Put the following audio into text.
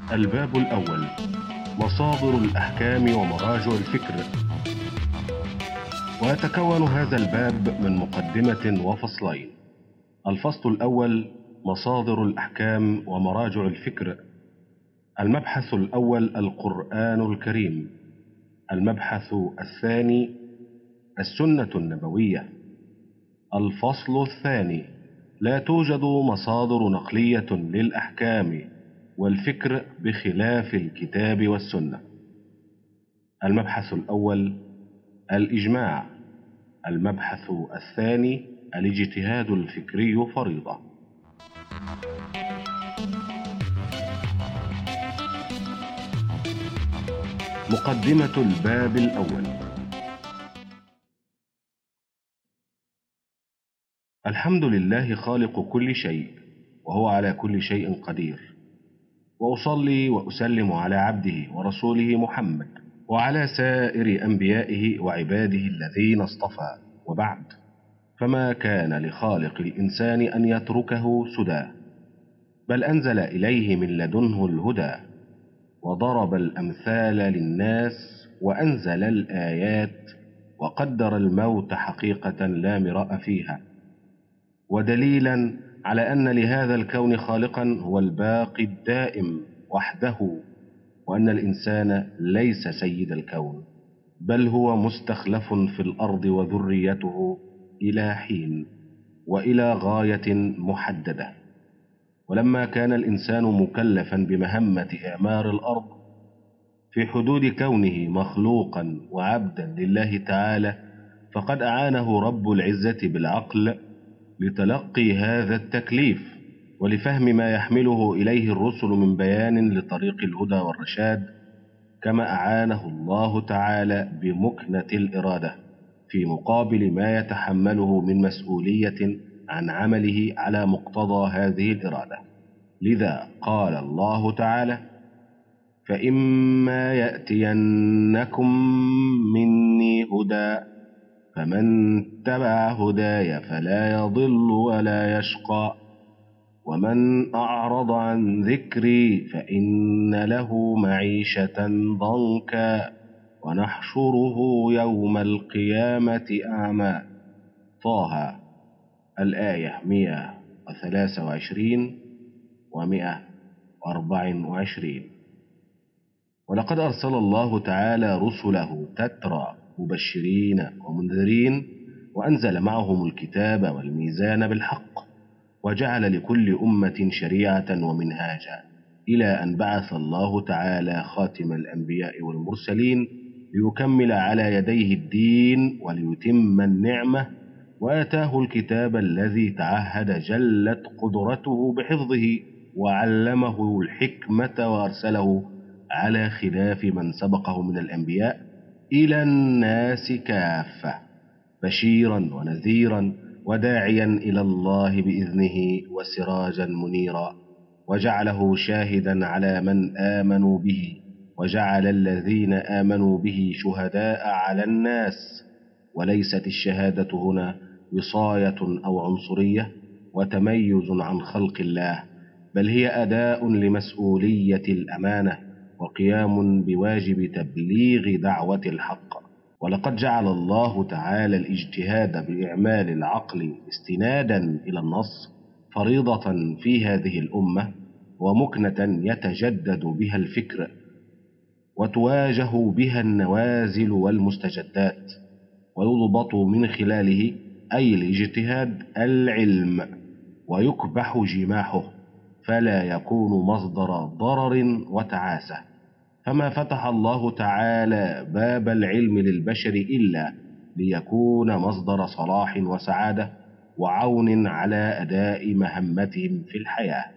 الباب الأول: مصادر الأحكام ومراجع الفكر. ويتكون هذا الباب من مقدمة وفصلين. الفصل الأول: مصادر الأحكام ومراجع الفكر. المبحث الأول: القرآن الكريم. المبحث الثاني: السنة النبوية. الفصل الثاني: لا توجد مصادر نقلية للأحكام والفكر بخلاف الكتاب والسنة. المبحث الأول: الإجماع. المبحث الثاني: الاجتهاد الفكري فريضة. مقدمة الباب الأول. الحمد لله خالق كل شيء، وهو على كل شيء قدير. وأصلي وأسلم على عبده ورسوله محمد وعلى سائر أنبيائه وعباده الذين اصطفى، وبعد، فما كان لخالق الإنسان أن يتركه سدى، بل أنزل إليه من لدنه الهدى، وضرب الأمثال للناس، وأنزل الآيات، وقدر الموت حقيقة لا مراء فيها، ودليلا على أن لهذا الكون خالقا هو الباقي الدائم وحده، وأن الإنسان ليس سيد الكون، بل هو مستخلف في الأرض وذريته إلى حين وإلى غاية محددة. ولما كان الإنسان مكلفا بمهمة إعمار الأرض في حدود كونه مخلوقا وعبدا لله تعالى، فقد أعانه رب العزة بالعقل لتلقي هذا التكليف، ولفهم ما يحمله إليه الرسل من بيان لطريق الهدى والرشاد، كما أعانه الله تعالى بمكنة الإرادة في مقابل ما يتحمله من مسؤولية عن عمله على مقتضى هذه الإرادة. لذا قال الله تعالى: فإما يأتينكم مني هدى فمن اتبع هداي فلا يضل ولا يشقى، ومن أعرض عن ذكري فإن له معيشة ضنكا ونحشره يوم القيامة أعمى. طه، الآية 123 و124. ولقد أرسل الله تعالى رسله تترى مبشرين ومنذرين، وأنزل معهم الكتاب والميزان بالحق، وجعل لكل أمة شريعة ومنهاجا، إلى أن بعث الله تعالى خاتم الأنبياء والمرسلين ليكمل على يديه الدين وليتم النعمة، وآتاه الكتاب الذي تعهد جلت قدرته بحفظه، وعلمه الحكمة، وأرسله على خلاف من سبقه من الأنبياء إلى الناس كافة، بشيرا ونذيرا وداعيا إلى الله بإذنه وسراجا منيرا، وجعله شاهدا على من آمنوا به، وجعل الذين آمنوا به شهداء على الناس. وليست الشهادة هنا وصاية أو عنصرية وتميز عن خلق الله، بل هي أداء لمسؤولية الأمانة وقيام بواجب تبليغ دعوة الحق. ولقد جعل الله تعالى الاجتهاد بإعمال العقل استنادا إلى النص فريضة في هذه الأمة، ومكنة يتجدد بها الفكر وتواجه بها النوازل والمستجدات، ويضبط من خلاله، أي الاجتهاد، العلم، ويكبح جماحه، فلا يكون مصدر ضرر وتعاسة. فما فتح الله تعالى باب العلم للبشر إلا ليكون مصدر صلاح وسعادة وعون على أداء مهمتهم في الحياة.